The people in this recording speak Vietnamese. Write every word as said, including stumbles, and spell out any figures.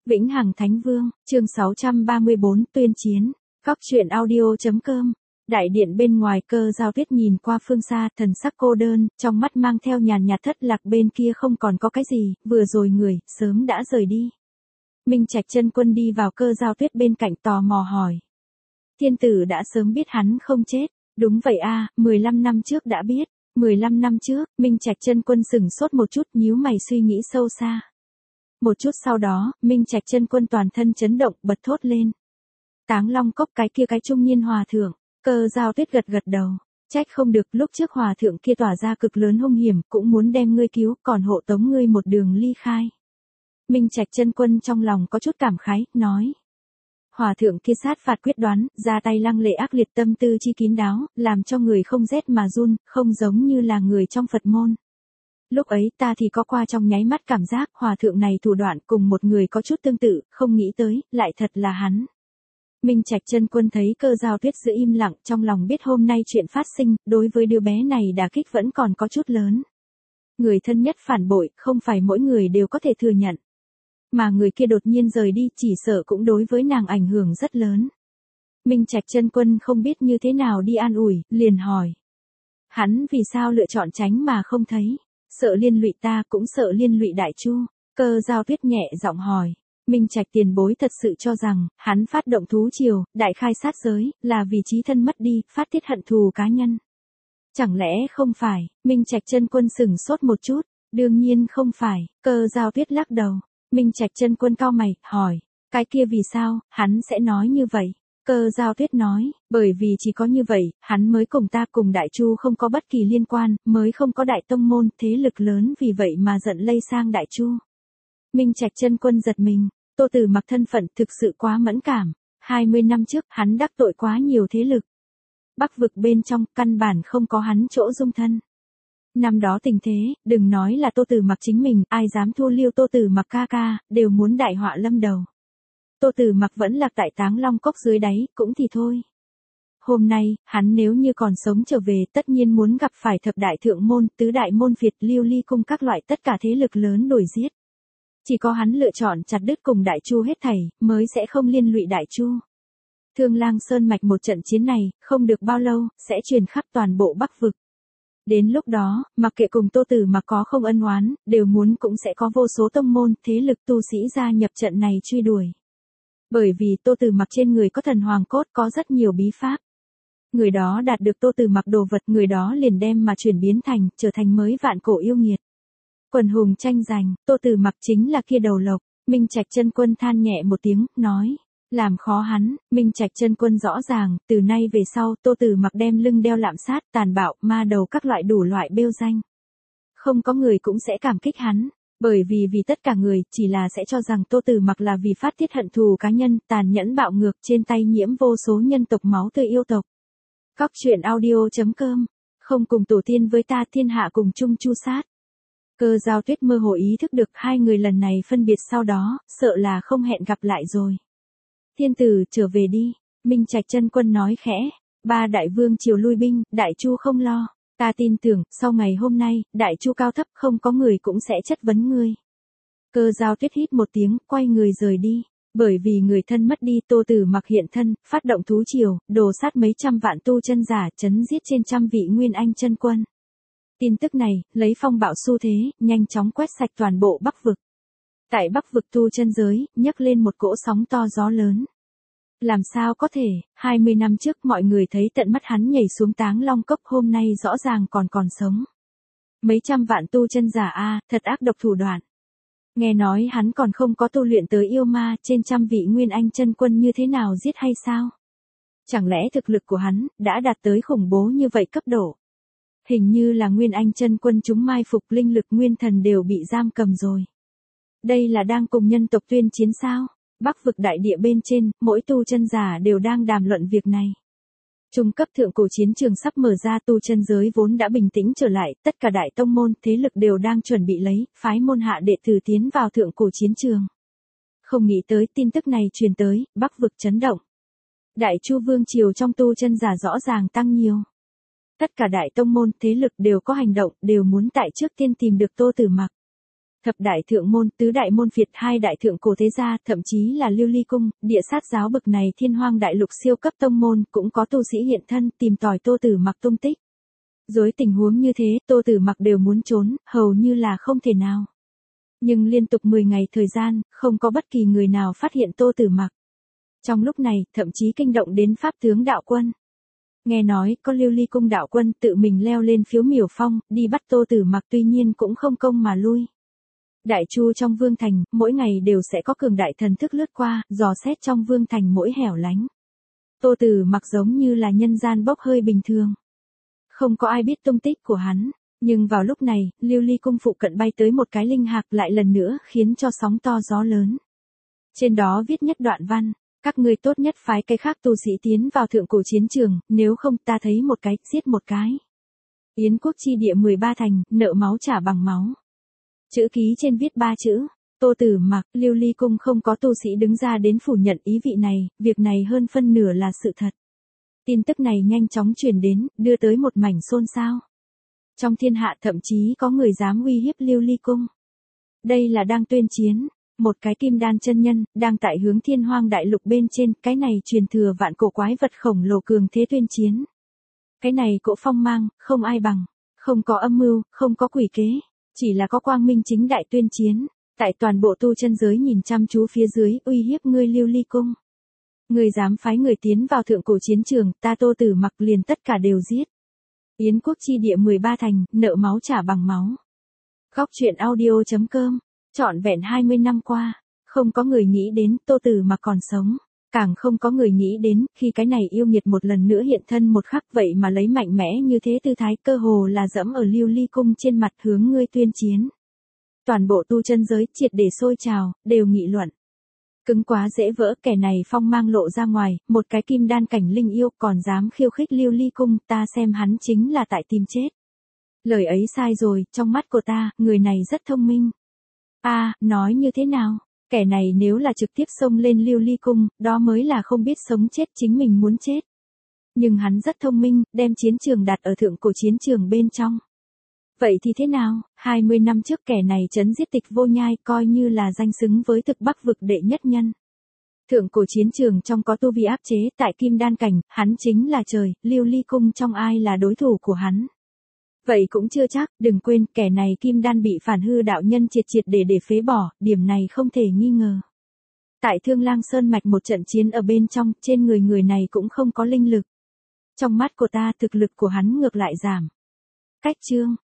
Vĩnh Hằng Thánh Vương, chương sáu trăm ba mươi bốn, tuyên chiến. Góc truyện audio.com. Đại điện bên ngoài Cơ Giao Tuyết nhìn qua phương xa, thần sắc cô đơn, trong mắt mang theo nhàn nhạt thất lạc, bên kia không còn có cái gì, vừa rồi người, sớm đã rời đi. Minh Trạch Chân Quân đi vào Cơ Giao Tuyết bên cạnh tò mò hỏi. Thiên tử đã sớm biết hắn không chết. Đúng vậy a, mười lăm năm trước đã biết. mười lăm năm trước, Minh Trạch Chân Quân sững sốt một chút, nhíu mày suy nghĩ sâu xa. Một chút sau đó, Minh Trạch Chân Quân toàn thân chấn động, bật thốt lên. Táng Long Cốc cái kia cái trung niên hòa thượng. Cơ Giao Tuyết gật gật đầu. Trách không được, lúc trước hòa thượng kia tỏa ra cực lớn hung hiểm, cũng muốn đem ngươi cứu, còn hộ tống ngươi một đường ly khai. Minh Trạch Chân Quân trong lòng có chút cảm khái, nói. Hòa thượng kia sát phạt quyết đoán, ra tay lăng lệ ác liệt, tâm tư chi kín đáo, làm cho người không rét mà run, không giống như là người trong Phật môn. Lúc ấy ta thì có qua trong nháy mắt cảm giác hòa thượng này thủ đoạn cùng một người có chút tương tự, không nghĩ tới, lại thật là hắn. Minh Trạch Chân Quân thấy Cơ Giao Tuyết giữ im lặng, trong lòng biết hôm nay chuyện phát sinh, đối với đứa bé này đả kích vẫn còn có chút lớn. Người thân nhất phản bội, không phải mỗi người đều có thể thừa nhận. Mà người kia đột nhiên rời đi, chỉ sợ cũng đối với nàng ảnh hưởng rất lớn. Minh Trạch Chân Quân không biết như thế nào đi an ủi, liền hỏi. Hắn vì sao lựa chọn tránh mà không thấy? Sợ liên lụy ta, cũng sợ liên lụy Đại Chu. Cơ Giao Tuyết nhẹ giọng hỏi. Minh Trạch tiền bối thật sự cho rằng, hắn phát động thú triều, đại khai sát giới, là vì chí thân mất đi, phát tiết hận thù cá nhân. Chẳng lẽ không phải? Minh Trạch Chân Quân sững sốt một chút. Đương nhiên không phải. Cơ Giao Tuyết lắc đầu. Minh Trạch Chân Quân cau mày, hỏi. Cái kia vì sao, hắn sẽ nói như vậy? Cơ Giao Tuyết nói, bởi vì chỉ có như vậy, hắn mới cùng ta cùng Đại Chu không có bất kỳ liên quan, mới không có đại tông môn, thế lực lớn vì vậy mà giận lây sang Đại Chu. Minh Trạch Chân Quân giật mình, Tô Tử Mặc thân phận thực sự quá mẫn cảm, hai mươi năm trước hắn đắc tội quá nhiều thế lực. Bắc vực bên trong, căn bản không có hắn chỗ dung thân. Năm đó tình thế, đừng nói là Tô Tử Mặc chính mình, ai dám thu liêu Tô Tử Mặc ca ca, đều muốn đại họa lâm đầu. Tô Tử Mặc vẫn lạc tại Táng Long Cốc dưới đáy, cũng thì thôi. Hôm nay, hắn nếu như còn sống trở về, tất nhiên muốn gặp phải thập đại thượng môn, tứ đại môn Việt, Liêu Ly cung các loại tất cả thế lực lớn đuổi giết. Chỉ có hắn lựa chọn chặt đứt cùng Đại Chu hết thảy, mới sẽ không liên lụy Đại Chu. Thương Lang Sơn mạch một trận chiến này, không được bao lâu, sẽ truyền khắp toàn bộ Bắc vực. Đến lúc đó, mặc kệ cùng Tô Tử Mặc có không ân oán, đều muốn cũng sẽ có vô số tông môn, thế lực tu sĩ gia nhập trận này truy đuổi. Bởi vì Tô Tử Mặc trên người có thần hoàng cốt, có rất nhiều bí pháp. Người đó đạt được Tô Tử Mặc đồ vật, người đó liền đem mà chuyển biến thành, trở thành mới vạn cổ yêu nghiệt. Quần hùng tranh giành, Tô Tử Mặc chính là kia đầu lộc. Minh Trạch Chân Quân than nhẹ một tiếng, nói. Làm khó hắn, Minh Trạch Chân Quân rõ ràng, từ nay về sau, Tô Tử Mặc đem lưng đeo lạm sát, tàn bạo, ma đầu các loại đủ loại bêu danh. Không có người cũng sẽ cảm kích hắn, bởi vì vì tất cả người, chỉ là sẽ cho rằng Tô Tử Mặc là vì phát tiết hận thù cá nhân, tàn nhẫn bạo ngược, trên tay nhiễm vô số nhân tộc máu tươi yêu tộc. Góc truyện audio.com. Không cùng tổ tiên với ta, thiên hạ cùng chung chu sát. Cơ Giao Tuyết mơ hồ ý thức được hai người lần này phân biệt sau đó, sợ là không hẹn gặp lại rồi. Thiên tử, trở về đi. Minh Trạch Chân Quân nói khẽ. Ba đại vương triều lui binh, Đại Chu không lo. Ta tin tưởng, sau ngày hôm nay, Đại Chu cao thấp không có người cũng sẽ chất vấn ngươi. Cơ Giao Tuyết hít một tiếng, quay người rời đi. Bởi vì người thân mất đi, Tô Tử Mặc hiện thân, phát động thú triều, đồ sát mấy trăm vạn tu chân giả, chấn giết trên trăm vị Nguyên Anh chân quân. Tin tức này, lấy phong bạo xu thế, nhanh chóng quét sạch toàn bộ Bắc vực. Tại Bắc vực tu chân giới, nhấc lên một cỗ sóng to gió lớn. Làm sao có thể, hai mươi năm trước mọi người thấy tận mắt hắn nhảy xuống Táng Long Cốc, hôm nay rõ ràng còn còn sống. Mấy trăm vạn tu chân giả a, thật ác độc thủ đoạn. Nghe nói hắn còn không có tu luyện tới yêu ma, trên trăm vị Nguyên Anh chân quân như thế nào giết hay sao? Chẳng lẽ thực lực của hắn, đã đạt tới khủng bố như vậy cấp độ? Hình như là Nguyên Anh chân quân chúng mai phục, linh lực nguyên thần đều bị giam cầm rồi. Đây là đang cùng nhân tộc tuyên chiến sao? Bắc vực đại địa bên trên, mỗi tu chân giả đều đang đàm luận việc này. Trung cấp thượng cổ chiến trường sắp mở ra, tu chân giới vốn đã bình tĩnh trở lại, tất cả đại tông môn, thế lực đều đang chuẩn bị lấy, phái môn hạ đệ tử tiến vào thượng cổ chiến trường. Không nghĩ tới tin tức này truyền tới, Bắc vực chấn động. Đại Chu vương triều trong tu chân giả rõ ràng tăng nhiều. Tất cả đại tông môn, thế lực đều có hành động, đều muốn tại trước tiên tìm được Tô Tử Mặc. thập đại thượng môn, tứ đại môn Việt, hai đại thượng cổ thế gia, thậm chí là Lưu Ly cung, địa sát giáo bực này thiên hoang đại lục siêu cấp tông môn, cũng có tu sĩ hiện thân tìm tòi Tô Tử Mặc tung tích. Dưới tình huống như thế, Tô Tử Mặc đều muốn trốn, hầu như là không thể nào. Nhưng liên tục mười ngày thời gian, không có bất kỳ người nào phát hiện Tô Tử Mặc. Trong lúc này, thậm chí kinh động đến pháp tướng đạo quân. Nghe nói, có Lưu Ly cung đạo quân tự mình leo lên phiếu miểu phong, đi bắt Tô Tử Mặc, tuy nhiên cũng không công mà lui. Đại chu trong vương thành, mỗi ngày đều sẽ có cường đại thần thức lướt qua, dò xét trong vương thành mỗi hẻo lánh. Tô Tử Mặc giống như là nhân gian bốc hơi bình thường. Không có ai biết tung tích của hắn, nhưng vào lúc này, Lưu Ly cung phụ cận bay tới một cái linh hạc lại lần nữa khiến cho sóng to gió lớn. Trên đó viết nhất đoạn văn, các ngươi tốt nhất phái cái khác tu sĩ tiến vào thượng cổ chiến trường, nếu không ta thấy một cái, giết một cái. Yến quốc chi địa mười ba thành, nợ máu trả bằng máu. Chữ ký trên viết ba chữ, Tô Tử Mặc. Lưu Ly cung không có tu sĩ đứng ra đến phủ nhận ý vị này, việc này hơn phân nửa là sự thật. Tin tức này nhanh chóng truyền đến, đưa tới một mảnh xôn xao. Trong thiên hạ thậm chí có người dám uy hiếp Lưu Ly cung. Đây là đang tuyên chiến, một cái kim đan chân nhân, đang tại hướng thiên hoang đại lục bên trên, cái này truyền thừa vạn cổ quái vật khổng lồ cường thế tuyên chiến. Cái này cỗ phong mang, không ai bằng, không có âm mưu, không có quỷ kế, chỉ là có quang minh chính đại tuyên chiến, tại toàn bộ tu chân giới nhìn chăm chú phía dưới, uy hiếp ngươi Lưu Ly cung. Ngươi dám phái người tiến vào thượng cổ chiến trường, ta Tô Tử Mặc liền tất cả đều giết. Yến quốc chi địa mười ba thành, nợ máu trả bằng máu. Góc truyện audio chấm com, trọn vẹn hai mươi năm qua, không có người nghĩ đến Tô Tử Mặc còn sống, càng không có người nghĩ đến khi cái này yêu nghiệt một lần nữa hiện thân một khắc vậy mà lấy mạnh mẽ như thế tư thái, cơ hồ là dẫm ở Lưu Ly cung trên mặt hướng ngươi tuyên chiến. Toàn bộ tu chân giới triệt để sôi trào, đều nghị luận. Cứng quá dễ vỡ, kẻ này phong mang lộ ra ngoài, một cái kim đan cảnh linh yêu còn dám khiêu khích Lưu Ly cung, ta xem hắn chính là tại tìm chết. Lời ấy sai rồi, trong mắt của ta, người này rất thông minh. A, à, nói như thế nào? Kẻ này nếu là trực tiếp xông lên Lưu Ly cung, đó mới là không biết sống chết, chính mình muốn chết. Nhưng hắn rất thông minh, đem chiến trường đặt ở thượng cổ chiến trường bên trong. Vậy thì thế nào, hai mươi năm trước kẻ này trấn giết Tịch Vô Nhai, coi như là danh xứng với thực Bắc vực đệ nhất nhân. Thượng cổ chiến trường trong có tu vi áp chế, tại kim đan cảnh, hắn chính là trời, Lưu Ly cung trong ai là đối thủ của hắn. Vậy cũng chưa chắc, đừng quên, kẻ này kim đan bị phản hư đạo nhân triệt triệt để để phế bỏ, điểm này không thể nghi ngờ. Tại Thương Lang Sơn mạch một trận chiến ở bên trong, trên người người này cũng không có linh lực. Trong mắt của ta, thực lực của hắn ngược lại giảm. Cách chương